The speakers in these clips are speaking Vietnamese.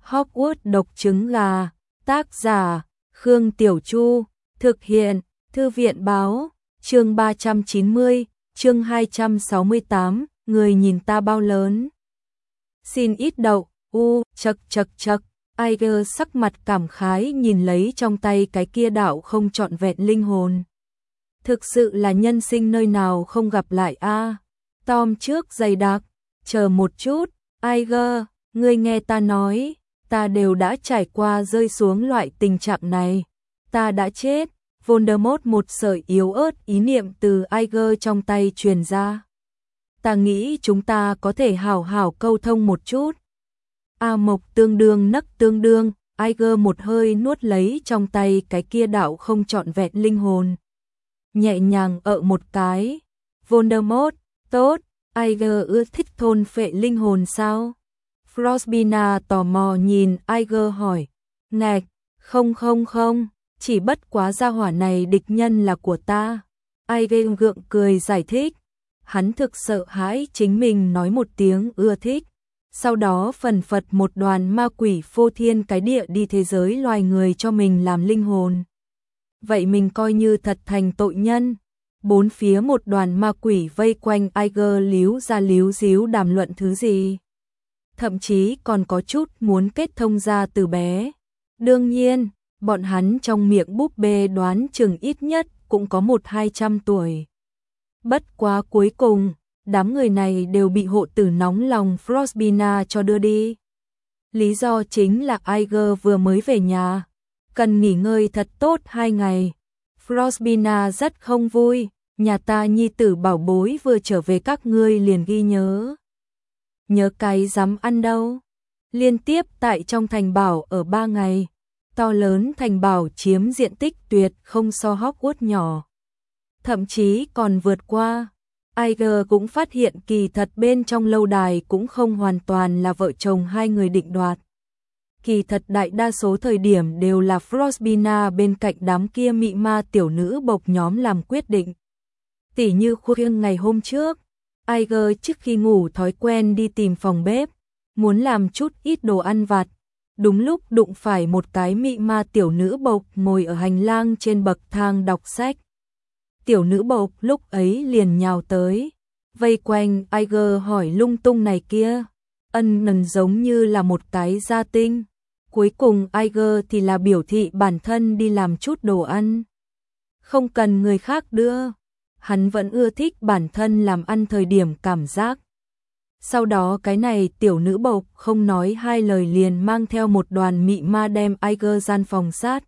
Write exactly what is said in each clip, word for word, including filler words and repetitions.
Hogwarts độc trứng gà, tác giả, Khương Tiểu Chu, thực hiện, Thư viện báo, chương ba trăm chín mươi, chương hai trăm sáu mươi tám, người nhìn ta bao lớn. Xin ít đậu, u, chật chật chật, Iger sắc mặt cảm khái nhìn lấy trong tay cái kia đạo không trọn vẹn linh hồn. Thực sự là nhân sinh nơi nào không gặp lại a. À. Tom trước dày đặc, chờ một chút, Iger, ngươi nghe ta nói, ta đều đã trải qua rơi xuống loại tình trạng này, ta đã chết. Voldemort một sợi yếu ớt ý niệm từ Iger trong tay truyền ra. Ta nghĩ chúng ta có thể hảo hảo câu thông một chút. A Mộc tương đương nấc tương đương, Iger một hơi nuốt lấy trong tay cái kia đạo không trọn vẹn linh hồn. Nhẹ nhàng ợ một cái. Voldemort, tốt, Iger ưa thích thôn phệ linh hồn sao? Frostbina tò mò nhìn Iger hỏi. Ngạch, không không không, chỉ bất quá gia hỏa này địch nhân là của ta. Iger gượng cười giải thích. Hắn thực sợ hãi chính mình nói một tiếng ưa thích. Sau đó phần phật một đoàn ma quỷ phô thiên cái địa đi thế giới loài người cho mình làm linh hồn. Vậy mình coi như thật thành tội nhân. Bốn phía một đoàn ma quỷ vây quanh Iger líu ra líu díu đàm luận thứ gì. Thậm chí còn có chút muốn kết thông ra từ bé. Đương nhiên, bọn hắn trong miệng búp bê đoán chừng ít nhất cũng có một hai trăm tuổi. Bất quá cuối cùng, đám người này đều bị hộ tử nóng lòng Frostbina cho đưa đi. Lý do chính là Iger vừa mới về nhà, cần nghỉ ngơi thật tốt hai ngày. Frostbina rất không vui, nhà ta nhi tử bảo bối vừa trở về các ngươi liền ghi nhớ. Nhớ cái dám ăn đâu. Liên tiếp tại trong thành bảo ở ba ngày, to lớn thành bảo chiếm diện tích tuyệt không so Hogwarts nhỏ. Thậm chí còn vượt qua. Iger cũng phát hiện kỳ thật bên trong lâu đài cũng không hoàn toàn là vợ chồng hai người định đoạt. Kỳ thật đại đa số thời điểm đều là Frostbina bên cạnh đám kia mị ma tiểu nữ bộc nhóm làm quyết định. Tỉ như khuya ngày hôm trước, Iger trước khi ngủ thói quen đi tìm phòng bếp, muốn làm chút ít đồ ăn vặt. Đúng lúc đụng phải một cái mị ma tiểu nữ bộc ngồi ở hành lang trên bậc thang đọc sách. Tiểu nữ bộc lúc ấy liền nhào tới, vây quanh Iger hỏi lung tung này kia, ân nần giống như là một cái gia tinh. Cuối cùng Iger thì là biểu thị bản thân đi làm chút đồ ăn. Không cần người khác đưa, hắn vẫn ưa thích bản thân làm ăn thời điểm cảm giác. Sau đó cái này tiểu nữ bộc không nói hai lời liền mang theo một đoàn mị ma đem Iger gian phòng sát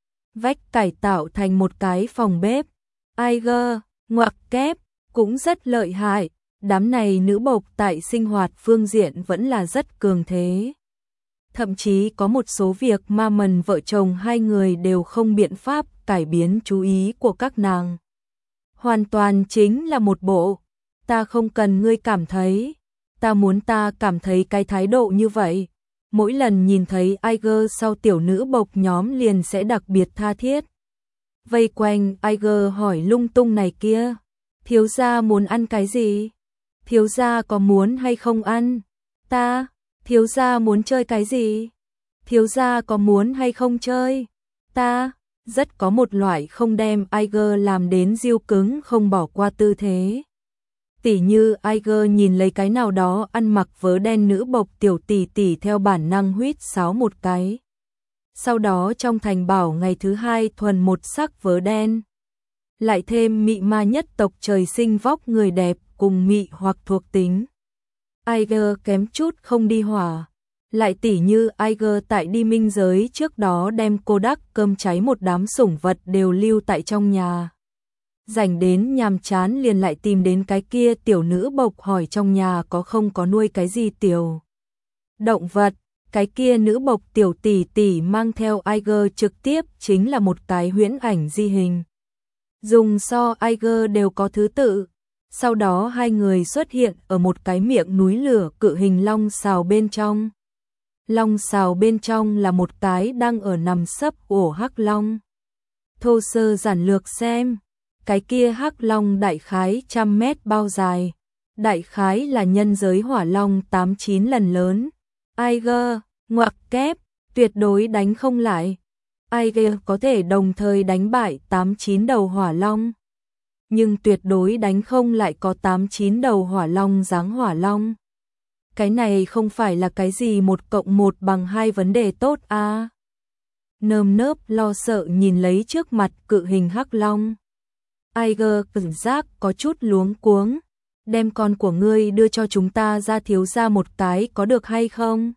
vách cải tạo thành một cái phòng bếp. Iger, ngoặc kép, cũng rất lợi hại, đám này nữ bộc tại sinh hoạt phương diện vẫn là rất cường thế. Thậm chí có một số việc ma mần vợ chồng hai người đều không biện pháp cải biến chú ý của các nàng. Hoàn toàn chính là một bộ, ta không cần ngươi cảm thấy, ta muốn ta cảm thấy cái thái độ như vậy. Mỗi lần nhìn thấy Iger sau tiểu nữ bộc nhóm liền sẽ đặc biệt tha thiết. Vây quanh Iger hỏi lung tung này kia, thiếu gia muốn ăn cái gì? Thiếu gia có muốn hay không ăn? Ta, thiếu gia muốn chơi cái gì? Thiếu gia có muốn hay không chơi? Ta, rất có một loại không đem Iger làm đến diêu cứng không bỏ qua tư thế. Tỉ như Iger nhìn lấy cái nào đó ăn mặc vớ đen nữ bộc tiểu tỷ tỷ theo bản năng huýt sáo một cái. Sau đó trong thành bảo ngày thứ hai thuần một sắc vớ đen. Lại thêm mị ma nhất tộc trời sinh vóc người đẹp cùng mị hoặc thuộc tính. Iger kém chút không đi hỏa. Lại tỉ như Iger tại đi minh giới trước đó đem cô đắc cơm cháy một đám sủng vật đều lưu tại trong nhà. Rảnh đến nhàm chán liền lại tìm đến cái kia tiểu nữ bộc hỏi trong nhà có không có nuôi cái gì tiểu động vật. Cái kia nữ bộc tiểu tỷ tỷ mang theo Iger trực tiếp chính là một cái huyễn ảnh di hình. Dùng so Iger đều có thứ tự. Sau đó hai người xuất hiện ở một cái miệng núi lửa cự hình long xào bên trong. Long xào bên trong là một cái đang ở nằm sấp ổ hắc long. Thô sơ giản lược xem, cái kia hắc long đại khái trăm mét bao dài. Đại khái là nhân giới hỏa long tám chín lần lớn. Iger, ngoặc kép, tuyệt đối đánh không lại. Aiger có thể đồng thời đánh bại tám chín đầu hỏa long, nhưng tuyệt đối đánh không lại có tám chín đầu hỏa long dáng hỏa long. Cái này không phải là cái gì một cộng một bằng hai vấn đề tốt à. Nơm nớp lo sợ nhìn lấy trước mặt cự hình hắc long. Aiger cảm giác có chút luống cuống. Đem con của ngươi đưa cho chúng ta ra thiếu gia một cái có được hay không?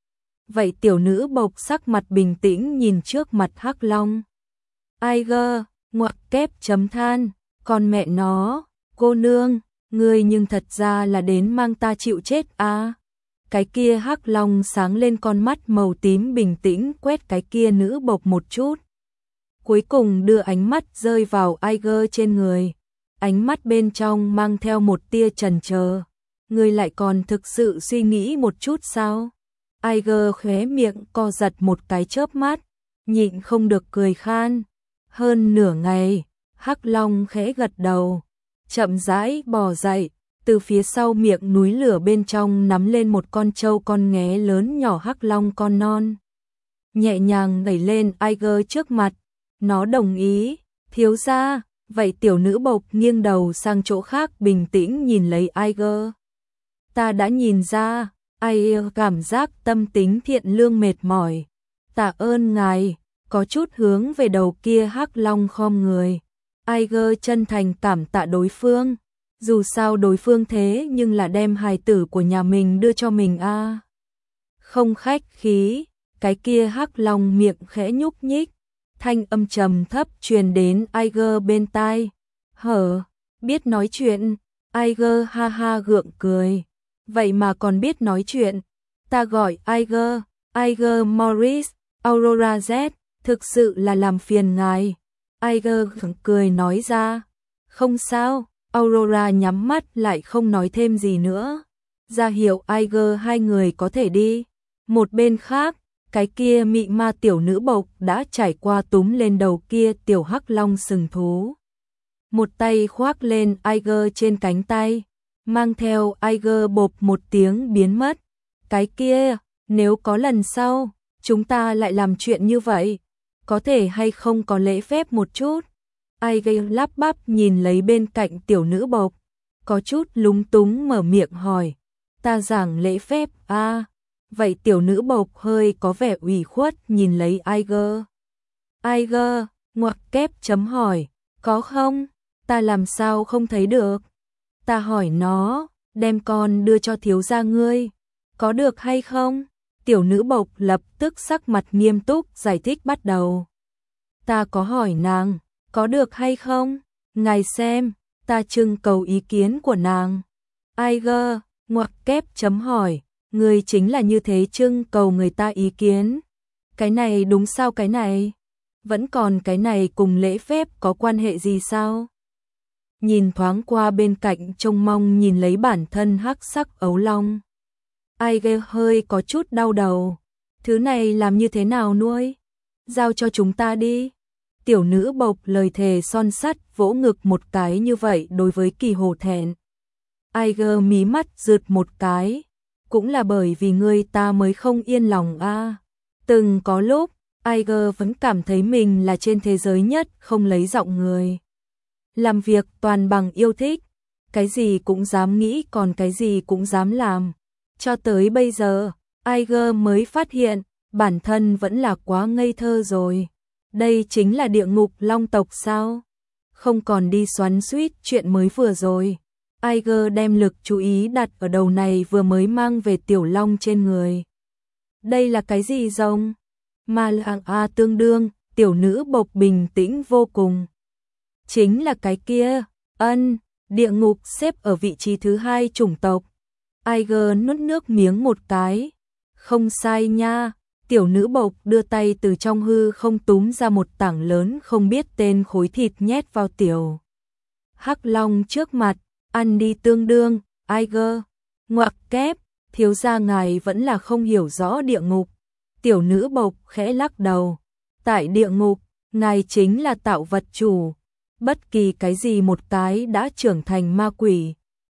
Vậy tiểu nữ bộc sắc mặt bình tĩnh nhìn trước mặt hắc long. Aiger, ngoặc kép chấm than, con mẹ nó, cô nương, ngươi nhưng thật ra là đến mang ta chịu chết à. Cái kia hắc long sáng lên con mắt màu tím bình tĩnh quét cái kia nữ bộc một chút. Cuối cùng đưa ánh mắt rơi vào Aiger trên người. Ánh mắt bên trong mang theo một tia chần chờ. Ngươi lại còn thực sự suy nghĩ một chút sao? Aiger khóe miệng co giật một cái chớp mắt, nhịn không được cười khan. Hơn nửa ngày, hắc long khẽ gật đầu, chậm rãi bò dậy, từ phía sau miệng núi lửa bên trong nắm lên một con trâu con nghé lớn nhỏ hắc long con non. Nhẹ nhàng đẩy lên Aiger trước mặt, nó đồng ý, thiếu gia. Vậy tiểu nữ bộc nghiêng đầu sang chỗ khác bình tĩnh nhìn lấy Aiger. Ta đã nhìn ra, Aiger cảm giác tâm tính thiện lương mệt mỏi. Tạ ơn ngài, có chút hướng về đầu kia hắc long khom người. Aiger chân thành cảm tạ đối phương. Dù sao đối phương thế nhưng là đem hài tử của nhà mình đưa cho mình a. À. Không khách khí, cái kia hắc long miệng khẽ nhúc nhích. Thanh âm trầm thấp truyền đến Aiger bên tai. Hở, biết nói chuyện. Aiger ha ha gượng cười. Vậy mà còn biết nói chuyện. Ta gọi Aiger, Aiger Morris, Aurora Z, thực sự là làm phiền ngài. Aiger cười nói ra. Không sao, Aurora nhắm mắt lại không nói thêm gì nữa. Ra hiệu Aiger hai người có thể đi. Một bên khác, cái kia mị ma tiểu nữ bộc đã trải qua túm lên đầu kia tiểu hắc long sừng thú. Một tay khoác lên Aiger trên cánh tay, mang theo Aiger bộp một tiếng biến mất. Cái kia, nếu có lần sau, chúng ta lại làm chuyện như vậy, có thể hay không có lễ phép một chút? Aiger lắp bắp nhìn lấy bên cạnh tiểu nữ bộc, có chút lúng túng mở miệng hỏi, ta giảng lễ phép à? Vậy tiểu nữ bộc hơi có vẻ ủy khuất nhìn lấy Aiger. Aiger, ngoặc kép chấm hỏi, có không? Ta làm sao không thấy được? Ta hỏi nó, đem con đưa cho thiếu gia ngươi, có được hay không? Tiểu nữ bộc lập tức sắc mặt nghiêm túc giải thích bắt đầu. Ta có hỏi nàng, có được hay không? Ngài xem, ta trưng cầu ý kiến của nàng. Aiger, ngoặc kép chấm hỏi. Người chính là như thế trưng cầu người ta ý kiến. Cái này đúng sao cái này? Vẫn còn cái này cùng lễ phép có quan hệ gì sao? Nhìn thoáng qua bên cạnh trông mong nhìn lấy bản thân hắc sắc ấu long. Aiger hơi có chút đau đầu. Thứ này làm như thế nào nuôi? Giao cho chúng ta đi. Tiểu nữ bộc lời thề son sắt vỗ ngực một cái như vậy đối với Kỳ hổ thẹn. Aiger mí mắt rượt một cái. Cũng là bởi vì ngươi ta mới không yên lòng a. À. Từng có lúc, Aiger vẫn cảm thấy mình là trên thế giới nhất không lấy giọng người. Làm việc toàn bằng yêu thích, cái gì cũng dám nghĩ còn cái gì cũng dám làm. Cho tới bây giờ, Aiger mới phát hiện, bản thân vẫn là quá ngây thơ rồi. Đây chính là địa ngục long tộc sao? Không còn đi xoắn xuýt chuyện mới vừa rồi. Aiger đem lực chú ý đặt ở đầu này vừa mới mang về tiểu long trên người. Đây là cái gì rồng? Ma lạng a tương đương, tiểu nữ bộc bình tĩnh vô cùng. Chính là cái kia, ân, địa ngục xếp ở vị trí thứ hai chủng tộc. Aiger nuốt nước miếng một cái. Không sai nha, tiểu nữ bộc đưa tay từ trong hư không túm ra một tảng lớn không biết tên khối thịt nhét vào tiểu hắc long trước mặt. Ăn đi tương đương, Aiger, ngoặc kép, thiếu gia ngài vẫn là không hiểu rõ địa ngục. Tiểu nữ bộc khẽ lắc đầu. Tại địa ngục, ngài chính là tạo vật chủ. Bất kỳ cái gì một cái đã trưởng thành ma quỷ,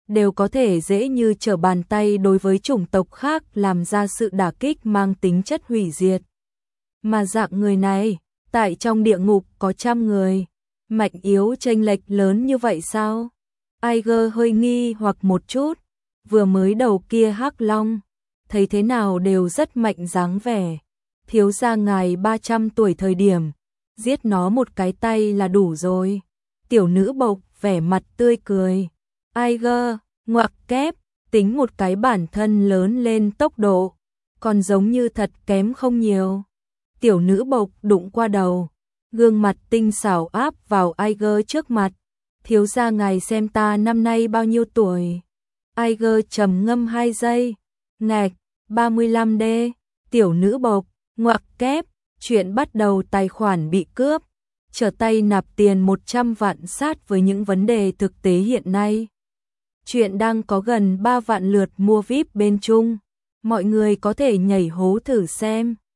đều có thể dễ như trở bàn tay đối với chủng tộc khác làm ra sự đả kích mang tính chất hủy diệt. Mà dạng người này, tại trong địa ngục có trăm người, mạnh yếu chênh lệch lớn như vậy sao? Aiger hơi nghi hoặc một chút, vừa mới đầu kia hắc long, thấy thế nào đều rất mạnh dáng vẻ. Thiếu gia ngài ba trăm tuổi thời điểm, giết nó một cái tay là đủ rồi. Tiểu nữ bộc vẻ mặt tươi cười. Aiger, ngoặc kép, tính một cái bản thân lớn lên tốc độ, còn giống như thật kém không nhiều. Tiểu nữ bộc đụng qua đầu, gương mặt tinh xảo áp vào Aiger trước mặt. Thiếu gia ngài xem ta năm nay bao nhiêu tuổi? Aiger trầm ngâm hai giây. Ngạch, ba mươi lăm đê. Tiểu nữ bộc, ngoặc kép, chuyện bắt đầu tài khoản bị cướp. Trở tay nạp tiền một trăm vạn sát với những vấn đề thực tế hiện nay. Chuyện đang có gần ba vạn lượt mua vi ai pi bên Trung. Mọi người có thể nhảy hố thử xem.